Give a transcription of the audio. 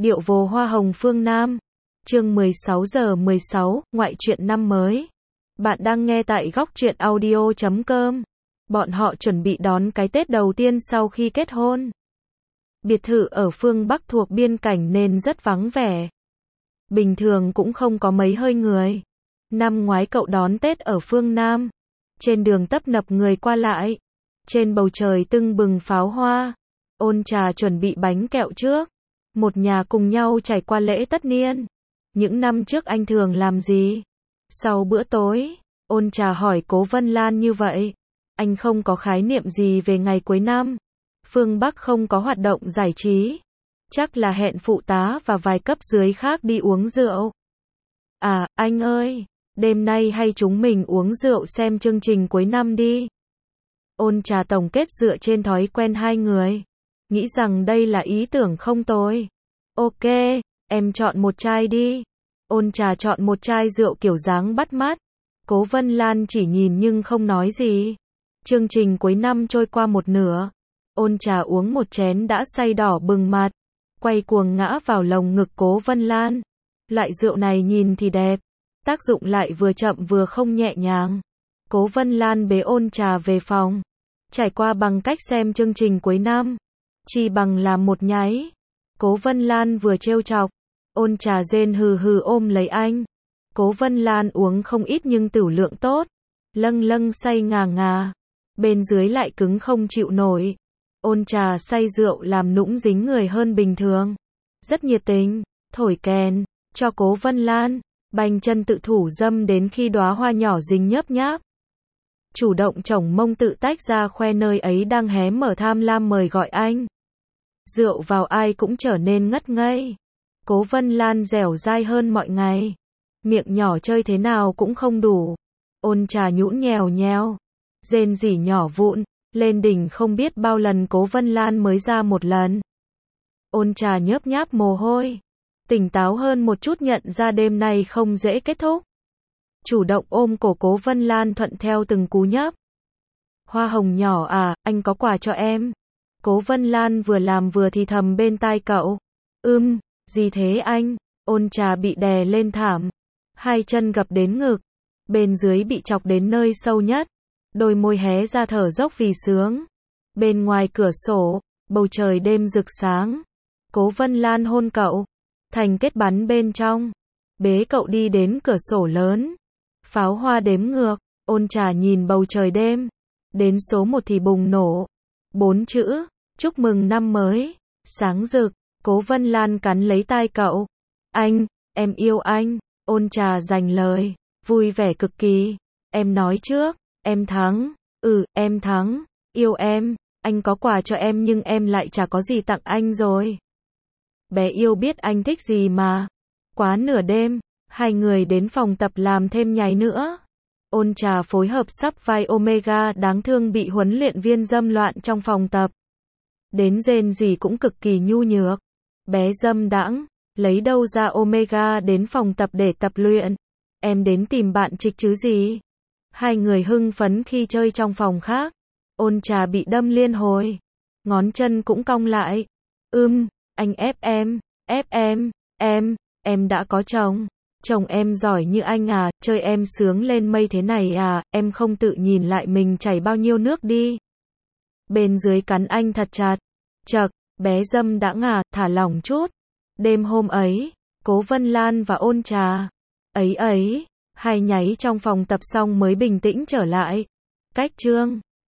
Điệu vồ hoa hồng phương Nam. Chương 16:16, ngoại truyện năm mới. Bạn đang nghe tại góc truyện audio.com. Bọn họ chuẩn bị đón cái Tết đầu tiên sau khi kết hôn. Biệt thự ở phương Bắc thuộc biên cảnh nên rất vắng vẻ. Bình thường cũng không có mấy hơi người. Năm ngoái cậu đón Tết ở phương Nam. Trên đường tấp nập người qua lại. Trên bầu trời tưng bừng pháo hoa. Ôn trà chuẩn bị bánh kẹo trước. Một nhà cùng nhau trải qua lễ tất niên. Những năm trước anh thường làm gì? Sau bữa tối, Ôn trà hỏi Cố Vân Lan như vậy. Anh không có khái niệm gì về ngày cuối năm. Phương Bắc không có hoạt động giải trí. Chắc là hẹn phụ tá và vài cấp dưới khác đi uống rượu. À, anh ơi, đêm nay hay chúng mình uống rượu xem chương trình cuối năm đi. Ôn trà tổng kết dựa trên thói quen hai người. Nghĩ rằng đây là ý tưởng không tồi. Ok, em chọn một chai đi. Ôn trà chọn một chai rượu kiểu dáng bắt mắt. Cố Vân Lan chỉ nhìn nhưng không nói gì. Chương trình cuối năm trôi qua một nửa. Ôn trà uống một chén đã say đỏ bừng mặt. Quay cuồng ngã vào lồng ngực Cố Vân Lan. Loại rượu này nhìn thì đẹp. Tác dụng lại vừa chậm vừa không nhẹ nhàng. Cố Vân Lan bế ôn trà về phòng. Trải qua bằng cách xem chương trình cuối năm. Chỉ bằng làm một nháy. Cố Vân Lan vừa trêu chọc. Ôn trà rên hừ hừ ôm lấy anh. Cố Vân Lan uống không ít nhưng tửu lượng tốt. Lâng lâng say ngà ngà. Bên dưới lại cứng không chịu nổi. Ôn trà say rượu làm nũng dính người hơn bình thường. Rất nhiệt tình, thổi kèn, cho Cố Vân Lan. Bành chân tự thủ dâm đến khi đóa hoa nhỏ dính nhớp nháp. Chủ động chổng mông tự tách ra khoe nơi ấy đang hé mở tham lam mời gọi anh. Rượu vào ai cũng trở nên ngất ngây. Cố Vân Lan dẻo dai hơn mọi ngày. Miệng nhỏ chơi thế nào cũng không đủ. Ôn trà nhũn nhèo nhèo. Rên rỉ nhỏ vụn. Lên đỉnh không biết bao lần Cố Vân Lan mới ra một lần. Ôn trà nhớp nháp mồ hôi. Tỉnh táo hơn một chút nhận ra đêm nay không dễ kết thúc. Chủ động ôm cổ Cố Vân Lan thuận theo từng cú nhấp. Hoa hồng nhỏ à, anh có quà cho em. Cố Vân Lan vừa làm vừa thì thầm bên tai cậu. Gì thế anh? Ôn trà bị đè lên thảm. Hai chân gập đến ngực. Bên dưới bị chọc đến nơi sâu nhất. Đôi môi hé ra thở dốc vì sướng. Bên ngoài cửa sổ, bầu trời đêm rực sáng. Cố Vân Lan hôn cậu. Thành kết bắn bên trong. Bế cậu đi đến cửa sổ lớn. Pháo hoa đếm ngược. Ôn trà nhìn bầu trời đêm. Đến số 1 thì bùng nổ. 4 chữ. Chúc mừng năm mới. Sáng rực. Cố Vân Lan cắn lấy tai cậu. Anh, em yêu anh. Ôn trà dành lời. Vui vẻ cực kỳ. Em nói trước. Em thắng. Em thắng. Yêu em. Anh có quà cho em nhưng em lại chả có gì tặng anh rồi. Bé yêu biết anh thích gì mà. Quá nửa đêm. Hai người đến phòng tập làm thêm nháy nữa. Ôn trà phối hợp sắp vai Omega đáng thương bị huấn luyện viên dâm loạn trong phòng tập. Đến rên gì cũng cực kỳ nhu nhược. Bé dâm đãng, lấy đâu ra Omega đến phòng tập để tập luyện. Em đến tìm bạn trịch chứ gì. Hai người hưng phấn khi chơi trong phòng khác. Ôn trà bị đâm liên hồi. Ngón chân cũng cong lại. Anh ép em đã có chồng. Chồng em giỏi như anh à, chơi em sướng lên mây thế này à, em không tự nhìn lại mình chảy bao nhiêu nước đi. Bên dưới cắn anh thật chặt. Chậc, bé dâm đãng à, thả lỏng chút. Đêm hôm ấy, Cố Vân Lan và ôn trà. Hai nháy trong phòng tập xong mới bình tĩnh trở lại. Cách chương